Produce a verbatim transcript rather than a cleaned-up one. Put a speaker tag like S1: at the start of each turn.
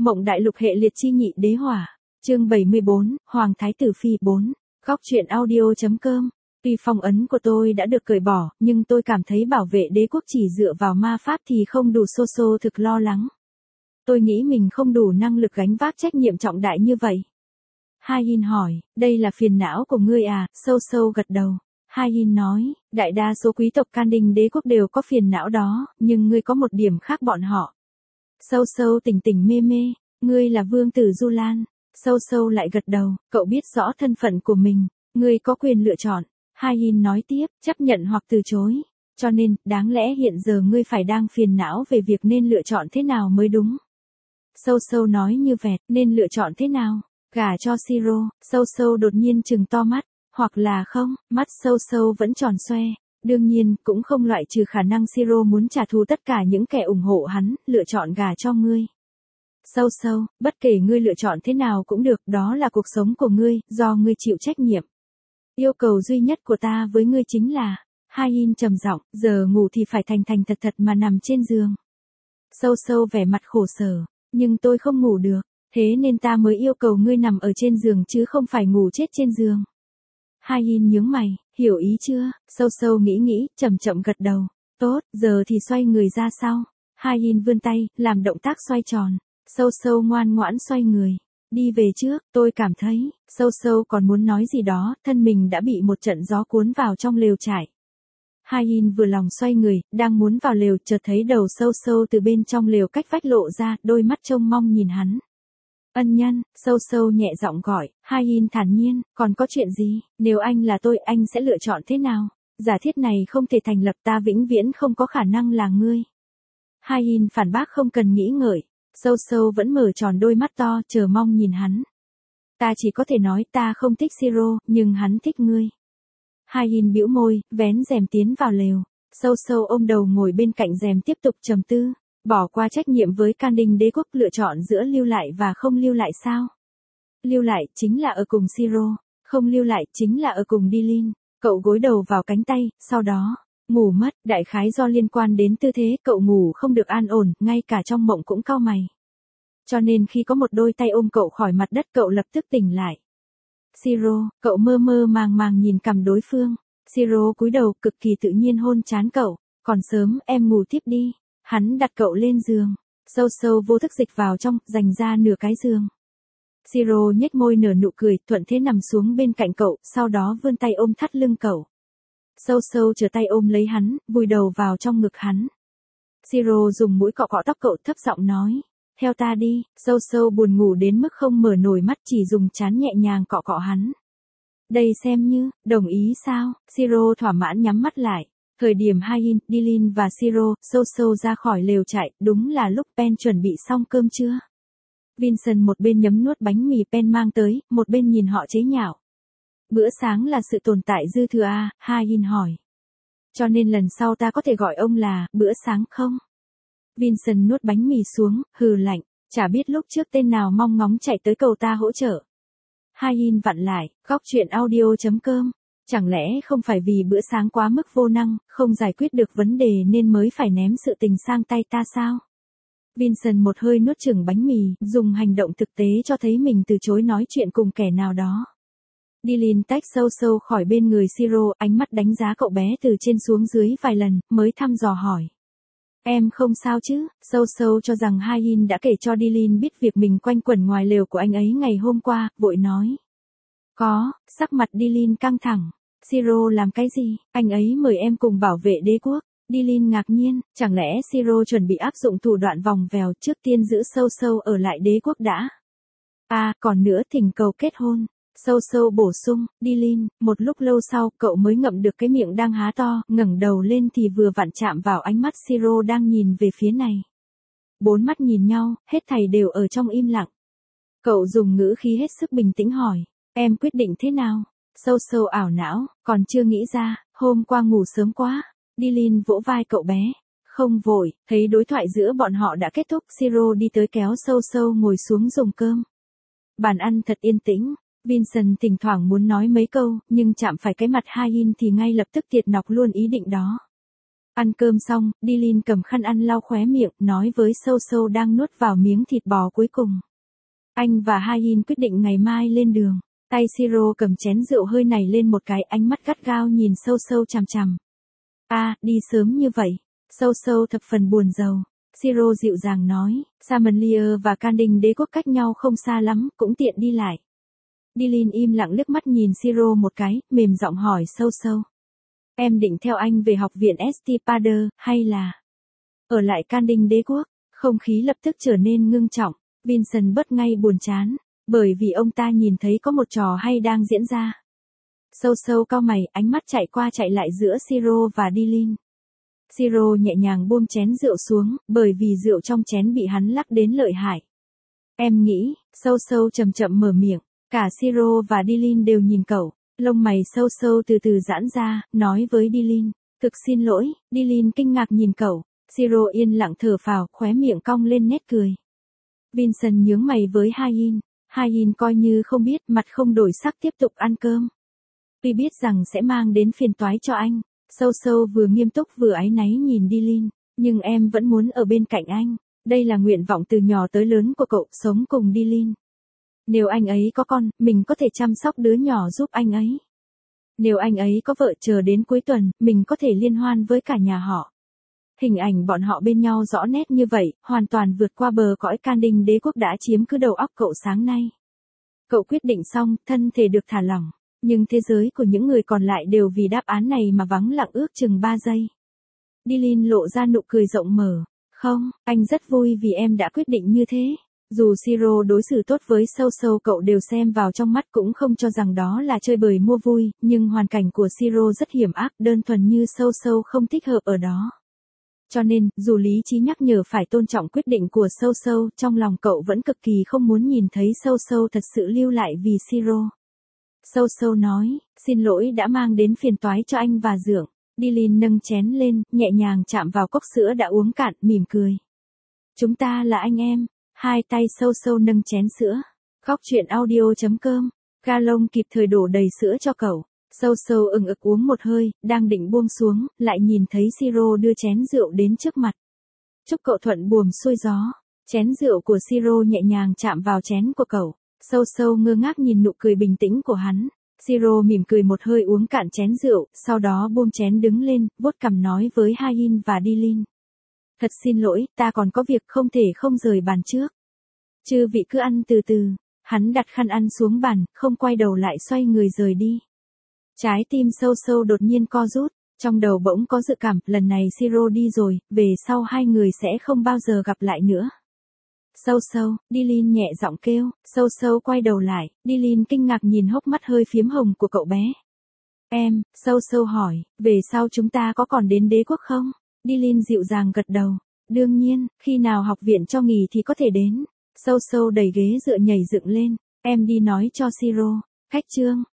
S1: Mộng đại lục hệ liệt chi nhị đế hỏa. Chương bảy mươi bốn, Hoàng thái tử phi bốn. Góc truyện audio.com. Tuy phong ấn của tôi đã được cởi bỏ, nhưng tôi cảm thấy bảo vệ đế quốc chỉ dựa vào ma pháp thì không đủ. Xô xô thực lo lắng. Tôi nghĩ mình không đủ năng lực gánh vác trách nhiệm trọng đại như vậy. Hai Yin hỏi, đây là phiền não của ngươi à? Sâu sâu gật đầu. Hai Yin nói, đại đa số quý tộc Can Đình đế quốc đều có phiền não đó, nhưng ngươi có một điểm khác bọn họ. Sâu sâu tỉnh tỉnh mê mê, ngươi là vương tử Du Lan. Sâu sâu lại gật đầu, cậu biết rõ thân phận của mình, ngươi có quyền lựa chọn. Hai Yin nói tiếp, chấp nhận hoặc từ chối. Cho nên, đáng lẽ hiện giờ ngươi phải đang phiền não về việc nên lựa chọn thế nào mới đúng. Sâu sâu nói như vẹt, nên lựa chọn thế nào? Gả cho Siro. Sâu sâu đột nhiên trừng to mắt, hoặc là không, mắt sâu sâu vẫn tròn xoe. Đương nhiên, cũng không loại trừ khả năng Siro muốn trả thù tất cả những kẻ ủng hộ hắn, lựa chọn gả cho ngươi. Sâu sâu, bất kể ngươi lựa chọn thế nào cũng được, đó là cuộc sống của ngươi, do ngươi chịu trách nhiệm. Yêu cầu duy nhất của ta với ngươi chính là, Hai Yin trầm giọng, giờ ngủ thì phải thành thành thật thật mà nằm trên giường. Sâu sâu vẻ mặt khổ sở, nhưng tôi không ngủ được, thế nên ta mới yêu cầu ngươi nằm ở trên giường chứ không phải ngủ chết trên giường. Hai Yin nhướng mày, hiểu ý chưa? Sâu sâu nghĩ nghĩ, chậm chậm gật đầu. Tốt, giờ thì xoay người ra sau. Hai Yin vươn tay, làm động tác xoay tròn. Sâu sâu ngoan ngoãn xoay người. Đi về trước, tôi cảm thấy, sâu sâu còn muốn nói gì đó, thân mình đã bị một trận gió cuốn vào trong lều trại. Hai Yin vừa lòng xoay người, đang muốn vào lều, chợt thấy đầu sâu sâu từ bên trong lều cách vách lộ ra, đôi mắt trông mong nhìn hắn. Ân nhân, sâu sâu nhẹ giọng gọi. Hai Yin thản nhiên, còn có chuyện gì? Nếu anh là tôi, anh sẽ lựa chọn thế nào? Giả thiết này không thể thành lập, ta vĩnh viễn không có khả năng là ngươi. Hai Yin phản bác không cần nghĩ ngợi. Sâu sâu vẫn mở tròn đôi mắt to, chờ mong nhìn hắn. Ta chỉ có thể nói ta không thích Siro, nhưng hắn thích ngươi. Hai Yin bĩu môi, vén rèm tiến vào lều. Sâu sâu ôm đầu ngồi bên cạnh rèm tiếp tục trầm tư. Bỏ qua trách nhiệm với Can Đình đế quốc, lựa chọn giữa lưu lại và không lưu lại sao? Lưu lại chính là ở cùng Siro, không lưu lại chính là ở cùng Dilin. Cậu gối đầu vào cánh tay, sau đó, ngủ mất, đại khái do liên quan đến tư thế, cậu ngủ không được an ổn, ngay cả trong mộng cũng cau mày. Cho nên khi có một đôi tay ôm cậu khỏi mặt đất, cậu lập tức tỉnh lại. Siro, cậu mơ mơ màng màng nhìn cằm đối phương. Siro cúi đầu, cực kỳ tự nhiên hôn trán cậu. Còn sớm, em ngủ tiếp đi. Hắn đặt cậu lên giường. Sâu sâu vô thức dịch vào trong, dành ra nửa cái giường. Siro nhếch môi nở nụ cười, thuận thế nằm xuống bên cạnh cậu, sau đó vươn tay ôm thắt lưng cậu. Sâu sâu trở tay ôm lấy hắn, vùi đầu vào trong ngực hắn. Siro dùng mũi cọ cọ tóc cậu, thấp giọng nói. Theo ta đi. Sâu sâu buồn ngủ đến mức không mở nổi mắt, chỉ dùng trán nhẹ nhàng cọ cọ hắn. Đây xem như, đồng ý sao? Siro thỏa mãn nhắm mắt lại. Thời điểm Hai Yin, Dilin và Siro, sâu sâu ra khỏi lều trại, đúng là lúc Pen chuẩn bị xong cơm trưa. Vincent một bên nhấm nuốt bánh mì Pen mang tới, một bên nhìn họ chế nhạo. Bữa sáng là sự tồn tại dư thừa à? Hai Yin hỏi. Cho nên lần sau ta có thể gọi ông là, bữa sáng không? Vincent nuốt bánh mì xuống, hừ lạnh, chả biết lúc trước tên nào mong ngóng chạy tới cầu ta hỗ trợ. Hai Yin vặn lại, góc truyện audio.com. Chẳng lẽ không phải vì bữa sáng quá mức vô năng, không giải quyết được vấn đề nên mới phải ném sự tình sang tay ta sao? Vincent một hơi nuốt chửng bánh mì, dùng hành động thực tế cho thấy mình từ chối nói chuyện cùng kẻ nào đó. Dilin tách sâu sâu khỏi bên người Siro, ánh mắt đánh giá cậu bé từ trên xuống dưới vài lần, mới thăm dò hỏi. Em không sao chứ? Sâu sâu cho rằng Hai Yin đã kể cho Dilin biết việc mình quanh quẩn ngoài lều của anh ấy ngày hôm qua, vội nói. Có, sắc mặt Dilin căng thẳng. Siro làm cái gì? Anh ấy mời em cùng bảo vệ đế quốc. Dilin ngạc nhiên, chẳng lẽ Siro chuẩn bị áp dụng thủ đoạn vòng vèo, trước tiên giữ sâu sâu ở lại đế quốc đã? À, còn nữa thỉnh cầu kết hôn. Sâu sâu bổ sung. Dilin, một lúc lâu sau, cậu mới ngậm được cái miệng đang há to, ngẩng đầu lên thì vừa vặn chạm vào ánh mắt Siro đang nhìn về phía này. Bốn mắt nhìn nhau, hết thảy đều ở trong im lặng. Cậu dùng ngữ khí hết sức bình tĩnh hỏi. Em quyết định thế nào? Sâu sâu ảo não, còn chưa nghĩ ra, hôm qua ngủ sớm quá. Dilin vỗ vai cậu bé. Không vội, thấy đối thoại giữa bọn họ đã kết thúc, Siro đi tới kéo sâu sâu ngồi xuống dùng cơm. Bàn ăn thật yên tĩnh. Vincent thỉnh thoảng muốn nói mấy câu, nhưng chạm phải cái mặt Hai Yin thì ngay lập tức tiệt nọc luôn ý định đó. Ăn cơm xong, Dylan cầm khăn ăn lau khóe miệng, nói với Sâu Sâu đang nuốt vào miếng thịt bò cuối cùng. Anh và Hayin quyết định ngày mai lên đường. Tay Siro cầm chén rượu hơi nảy lên một cái, ánh mắt gắt gao nhìn Sâu Sâu chằm chằm. À, đi sớm như vậy. Sâu Sâu thập phần buồn rầu. Siro dịu dàng nói, Samanlier và Canning đế quốc cách nhau không xa lắm, cũng tiện đi lại. Dylan im lặng liếc mắt nhìn Siro một cái, mềm giọng hỏi Sâu Sâu. Em định theo anh về học viện Estipader, hay là ở lại Canning đế quốc? Không khí lập tức trở nên ngưng trọng. Vincent bớt ngay buồn chán, bởi vì ông ta nhìn thấy có một trò hay đang diễn ra. Sâu Sâu cau mày, ánh mắt chạy qua chạy lại giữa Siro và Dylan. Siro nhẹ nhàng buông chén rượu xuống, bởi vì rượu trong chén bị hắn lắc đến lợi hại. Em nghĩ, Sâu Sâu chậm chậm mở miệng, cả Siro và Dylan đều nhìn cậu. Lông mày Sâu Sâu từ từ giãn ra, nói với Dylan, thực xin lỗi. Dylan kinh ngạc nhìn cậu. Siro yên lặng thở phào, khóe miệng cong lên nét cười. Vincent nhướng mày với Hayin. Hayin coi như không biết, mặt không đổi sắc tiếp tục ăn cơm. Tuy biết rằng sẽ mang đến phiền toái cho anh, Sâu Sâu vừa nghiêm túc vừa áy náy nhìn Dylan, nhưng em vẫn muốn ở bên cạnh anh. Đây là nguyện vọng từ nhỏ tới lớn của cậu, sống cùng Dylan. Nếu anh ấy có con, mình có thể chăm sóc đứa nhỏ giúp anh ấy. Nếu anh ấy có vợ, chờ đến cuối tuần, mình có thể liên hoan với cả nhà họ. Hình ảnh bọn họ bên nhau rõ nét như vậy, hoàn toàn vượt qua bờ cõi Canning đế quốc đã chiếm cứ đầu óc cậu sáng nay. Cậu quyết định xong, thân thể được thả lỏng, nhưng thế giới của những người còn lại đều vì đáp án này mà vắng lặng ước chừng ba giây. Dylan lộ ra nụ cười rộng mở. Không, anh rất vui vì em đã quyết định như thế. Dù Siro đối xử tốt với Sâu Sâu cậu đều xem vào trong mắt, cũng không cho rằng đó là chơi bời mua vui, nhưng hoàn cảnh của Siro rất hiểm ác, đơn thuần như Sâu Sâu không thích hợp ở đó. Cho nên, dù lý trí nhắc nhở phải tôn trọng quyết định của Sâu Sâu, trong lòng cậu vẫn cực kỳ không muốn nhìn thấy Sâu Sâu thật sự lưu lại vì Siro. Sâu Sâu nói, xin lỗi đã mang đến phiền toái cho anh và Dượng. Dylan nâng chén lên, nhẹ nhàng chạm vào cốc sữa đã uống cạn, mỉm cười. Chúng ta là anh em. Hai tay Sâu Sâu nâng chén sữa. Góc truyện audio chấm com. Galong kịp thời đổ đầy sữa cho cậu. Sâu Sâu ừng ực uống một hơi, đang định buông xuống, lại nhìn thấy Siro đưa chén rượu đến trước mặt. Chúc cậu thuận buồm xuôi gió. Chén rượu của Siro nhẹ nhàng chạm vào chén của cậu. Sâu Sâu ngơ ngác nhìn nụ cười bình tĩnh của hắn. Siro mỉm cười một hơi uống cạn chén rượu, sau đó buông chén đứng lên, vuốt cằm nói với Hayin và Dylan. Thật xin lỗi, ta còn có việc không thể không rời bàn trước. Chư vị cứ ăn từ từ. Hắn đặt khăn ăn xuống bàn, không quay đầu lại xoay người rời đi. Trái tim Sâu Sâu đột nhiên co rút, trong đầu bỗng có dự cảm, lần này Siro đi rồi, về sau hai người sẽ không bao giờ gặp lại nữa. Sâu Sâu, Dylan nhẹ giọng kêu. Sâu Sâu quay đầu lại, Dylan kinh ngạc nhìn hốc mắt hơi phiếm hồng của cậu bé. Em, Sâu Sâu hỏi, về sau chúng ta có còn đến đế quốc không? Dylan dịu dàng gật đầu. Đương nhiên, khi nào học viện cho nghỉ thì có thể đến. Sâu Sâu đẩy ghế dựa nhảy dựng lên. Em đi nói cho Siro. Khách chương.